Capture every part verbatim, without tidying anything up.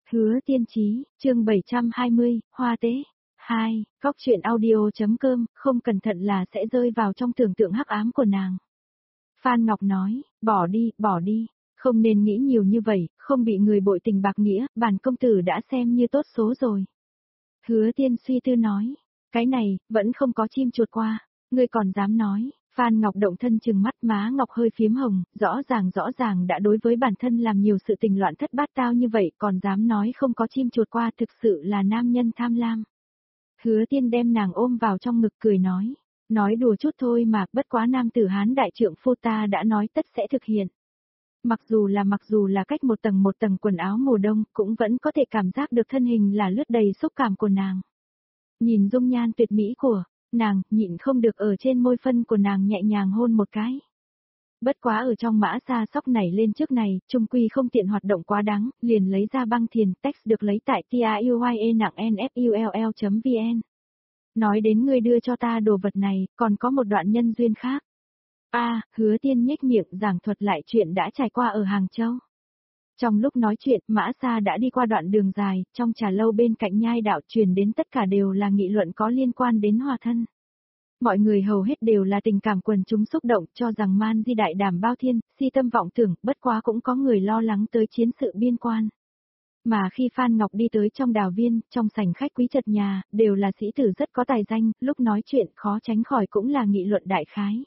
Hứa Tiên Chí, chương bảy trăm hai mươi, Hoa Tế. hai. Góc chuyện audio.com, không cẩn thận là sẽ rơi vào trong tưởng tượng hắc ám của nàng. Phan Ngọc nói, bỏ đi, bỏ đi, không nên nghĩ nhiều như vậy, không bị người bội tình bạc nghĩa, bản công tử đã xem như tốt số rồi. Hứa Tiên suy tư nói, cái này, vẫn không có chim chuột qua, ngươi còn dám nói. Phan Ngọc động thân chừng mắt, má Ngọc hơi phiếm hồng, rõ ràng rõ ràng đã đối với bản thân làm nhiều sự tình loạn thất bát tao như vậy, còn dám nói không có chim chuột qua, thực sự là nam nhân tham lam. Hứa Tiên đem nàng ôm vào trong ngực cười nói, nói đùa chút thôi mà, bất quá nam tử Hán đại trượng phu ta đã nói tất sẽ thực hiện. Mặc dù là mặc dù là cách một tầng một tầng quần áo mùa đông, cũng vẫn có thể cảm giác được thân hình là lướt đầy xúc cảm của nàng. Nhìn dung nhan tuyệt mỹ của nàng, nhịn không được ở trên môi phân của nàng nhẹ nhàng hôn một cái. Bất quá ở trong mã xa sóc này lên trước này, trung quy không tiện hoạt động quá đáng, liền lấy ra băng thiền, text được lấy tại tiuye nặng nfull.vn. Nói đến ngươi đưa cho ta đồ vật này, còn có một đoạn nhân duyên khác. A, à, Hứa Tiên nhếch miệng giảng thuật lại chuyện đã trải qua ở Hàng Châu. Trong lúc nói chuyện, Mã Sa đã đi qua đoạn đường dài, trong trà lâu bên cạnh nhai đạo truyền đến tất cả đều là nghị luận có liên quan đến hòa thân. Mọi người hầu hết đều là tình cảm quần chúng xúc động, cho rằng man di đại đảm bao thiên, si tâm vọng tưởng, bất quá cũng có người lo lắng tới chiến sự biên quan. Mà khi Phan Ngọc đi tới trong đào viên, trong sảnh khách quý chật nhà, đều là sĩ tử rất có tài danh, lúc nói chuyện khó tránh khỏi cũng là nghị luận đại khái.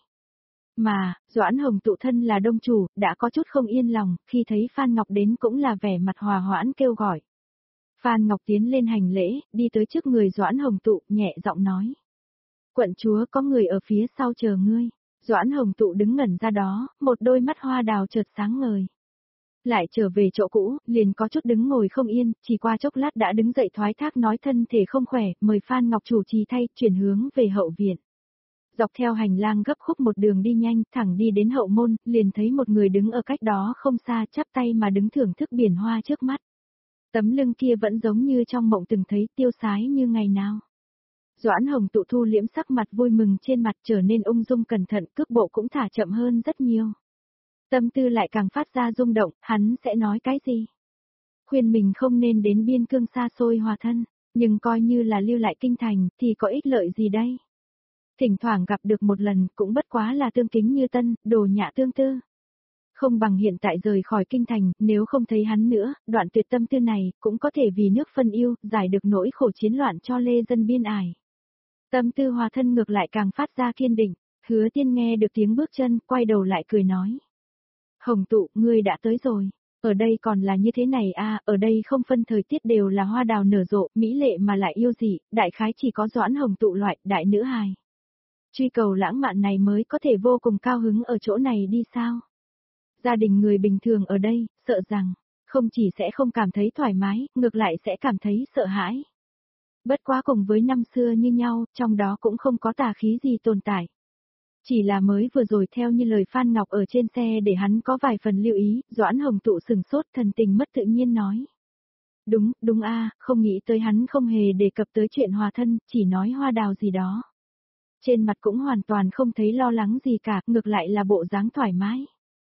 Mà, Doãn Hồng tụ thân là đông chủ, đã có chút không yên lòng, khi thấy Phan Ngọc đến cũng là vẻ mặt hòa hoãn kêu gọi. Phan Ngọc tiến lên hành lễ, đi tới trước người Doãn Hồng tụ, nhẹ giọng nói. Quận chúa có người ở phía sau chờ ngươi. Doãn Hồng tụ đứng ngẩn ra đó, một đôi mắt hoa đào chợt sáng ngời. Lại trở về chỗ cũ, liền có chút đứng ngồi không yên, chỉ qua chốc lát đã đứng dậy thoái thác nói thân thể không khỏe, mời Phan Ngọc chủ trì thay, chuyển hướng về hậu viện. Dọc theo hành lang gấp khúc một đường đi nhanh, thẳng đi đến hậu môn, liền thấy một người đứng ở cách đó không xa, chắp tay mà đứng thưởng thức biển hoa trước mắt. Tấm lưng kia vẫn giống như trong mộng từng thấy, tiêu sái như ngày nào. Doãn Hồng tụ thu liễm sắc mặt vui mừng trên mặt, trở nên ung dung cẩn thận, cước bộ cũng thả chậm hơn rất nhiều. Tâm tư lại càng phát ra rung động, hắn sẽ nói cái gì? Khuyên mình không nên đến biên cương xa xôi hòa thân, nhưng coi như là lưu lại kinh thành, thì có ích lợi gì đây? Thỉnh thoảng gặp được một lần, cũng bất quá là tương kính như tân, đồ nhã tương tư. Không bằng hiện tại rời khỏi kinh thành, nếu không thấy hắn nữa, đoạn tuyệt tâm tư này, cũng có thể vì nước phân yêu, giải được nỗi khổ chiến loạn cho lê dân biên ải. Tâm tư hòa thân ngược lại càng phát ra kiên định, Hứa Tiên nghe được tiếng bước chân, quay đầu lại cười nói. Hồng tụ, ngươi đã tới rồi. Ở đây còn là như thế này à, ở đây không phân thời tiết đều là hoa đào nở rộ, mỹ lệ mà lại yêu dị, đại khái chỉ có Doãn Hồng tụ loại, đại nữ hài. Truy cầu lãng mạn này mới có thể vô cùng cao hứng ở chỗ này đi sao? Gia đình người bình thường ở đây, sợ rằng, không chỉ sẽ không cảm thấy thoải mái, ngược lại sẽ cảm thấy sợ hãi. Bất quá cùng với năm xưa như nhau, trong đó cũng không có tà khí gì tồn tại. Chỉ là mới vừa rồi theo như lời Phan Ngọc ở trên xe để hắn có vài phần lưu ý, Doãn Hồng tụ sừng sốt thần tình mất tự nhiên nói. Đúng, đúng a, không nghĩ tới hắn không hề đề cập tới chuyện hòa thân, chỉ nói hoa đào gì đó. Trên mặt cũng hoàn toàn không thấy lo lắng gì cả, ngược lại là bộ dáng thoải mái.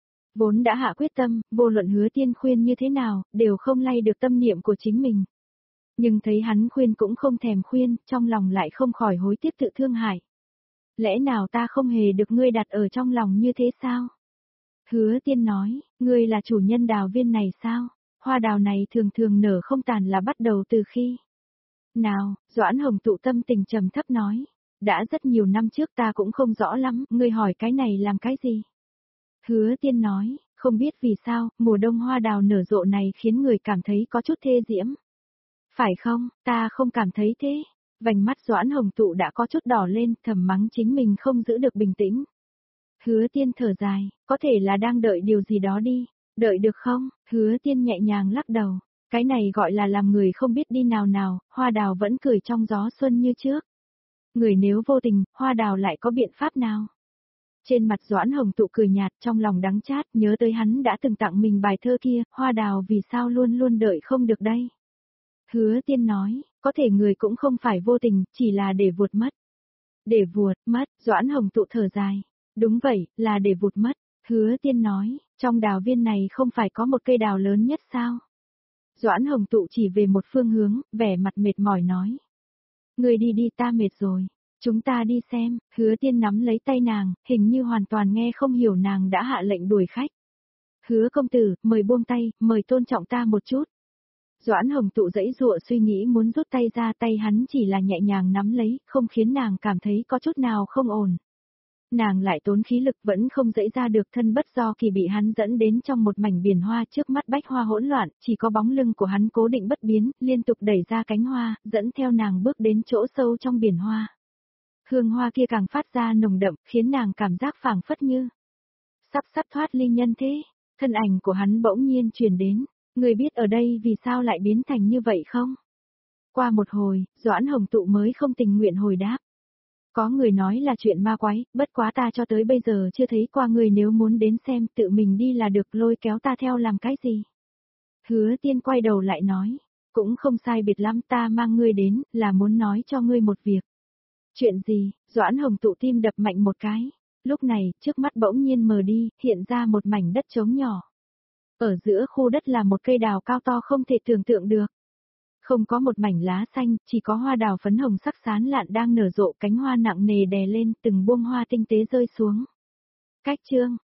Vốn đã hạ quyết tâm, vô luận Hứa Tiên khuyên như thế nào, đều không lay được tâm niệm của chính mình. Nhưng thấy hắn khuyên cũng không thèm khuyên, trong lòng lại không khỏi hối tiếc tự thương hại. Lẽ nào ta không hề được ngươi đặt ở trong lòng như thế sao? Hứa Tiên nói, ngươi là chủ nhân đào viên này sao? Hoa đào này thường thường nở không tàn là bắt đầu từ khi? Nào, Doãn Hồng tụ tâm tình trầm thấp nói, đã rất nhiều năm trước ta cũng không rõ lắm, ngươi hỏi cái này làm cái gì? Hứa Tiên nói, không biết vì sao, mùa đông hoa đào nở rộ này khiến người cảm thấy có chút thê diễm. Phải không, ta không cảm thấy thế. Vành mắt Doãn Hồng tụ đã có chút đỏ lên, thầm mắng chính mình không giữ được bình tĩnh. Hứa Tiên thở dài, có thể là đang đợi điều gì đó đi, đợi được không? Hứa Tiên nhẹ nhàng lắc đầu, cái này gọi là làm người không biết đi nào nào, hoa đào vẫn cười trong gió xuân như trước. Người nếu vô tình, hoa đào lại có biện pháp nào? Trên mặt Doãn Hồng tụ cười nhạt, trong lòng đắng chát, nhớ tới hắn đã từng tặng mình bài thơ kia, hoa đào vì sao luôn luôn đợi không được đây? Hứa Tiên nói, có thể người cũng không phải vô tình, chỉ là để vụt mất. Để vụt mất, Doãn Hồng tụ thở dài. Đúng vậy, là để vụt mất. Hứa Tiên nói, trong đào viên này không phải có một cây đào lớn nhất sao? Doãn Hồng Tụ chỉ về một phương hướng, vẻ mặt mệt mỏi nói. Người đi đi, ta mệt rồi. Chúng ta đi xem. Hứa Tiên nắm lấy tay nàng, hình như hoàn toàn nghe không hiểu nàng đã hạ lệnh đuổi khách. Hứa công tử, mời buông tay, mời tôn trọng ta một chút. Doãn Hồng Tụ giãy giụa suy nghĩ muốn rút tay ra, tay hắn chỉ là nhẹ nhàng nắm lấy, không khiến nàng cảm thấy có chút nào không ổn. Nàng lại tốn khí lực vẫn không dãy ra được, thân bất do kỳ bị hắn dẫn đến trong một mảnh biển hoa, trước mắt bách hoa hỗn loạn, chỉ có bóng lưng của hắn cố định bất biến, liên tục đẩy ra cánh hoa, dẫn theo nàng bước đến chỗ sâu trong biển hoa. Hương hoa kia càng phát ra nồng đậm, khiến nàng cảm giác phảng phất như sắp sắp thoát ly nhân thế. Thân ảnh của hắn bỗng nhiên truyền đến. Người biết ở đây vì sao lại biến thành như vậy không? Qua một hồi, Doãn Hồng Tụ mới không tình nguyện hồi đáp. Có người nói là chuyện ma quái, bất quá ta cho tới bây giờ chưa thấy qua người, nếu muốn đến xem tự mình đi là được, lôi kéo ta theo làm cái gì? Hứa Tiên quay đầu lại nói, cũng không sai biệt lắm, ta mang ngươi đến, là muốn nói cho ngươi một việc. Chuyện gì? Doãn Hồng Tụ tim đập mạnh một cái. Lúc này, trước mắt bỗng nhiên mờ đi, hiện ra một mảnh đất trống nhỏ. Ở giữa khu đất là một cây đào cao to không thể tưởng tượng được. Không có một mảnh lá xanh, chỉ có hoa đào phấn hồng sắc sán lạn đang nở rộ, cánh hoa nặng nề đè lên, từng buông hoa tinh tế rơi xuống. Cách chương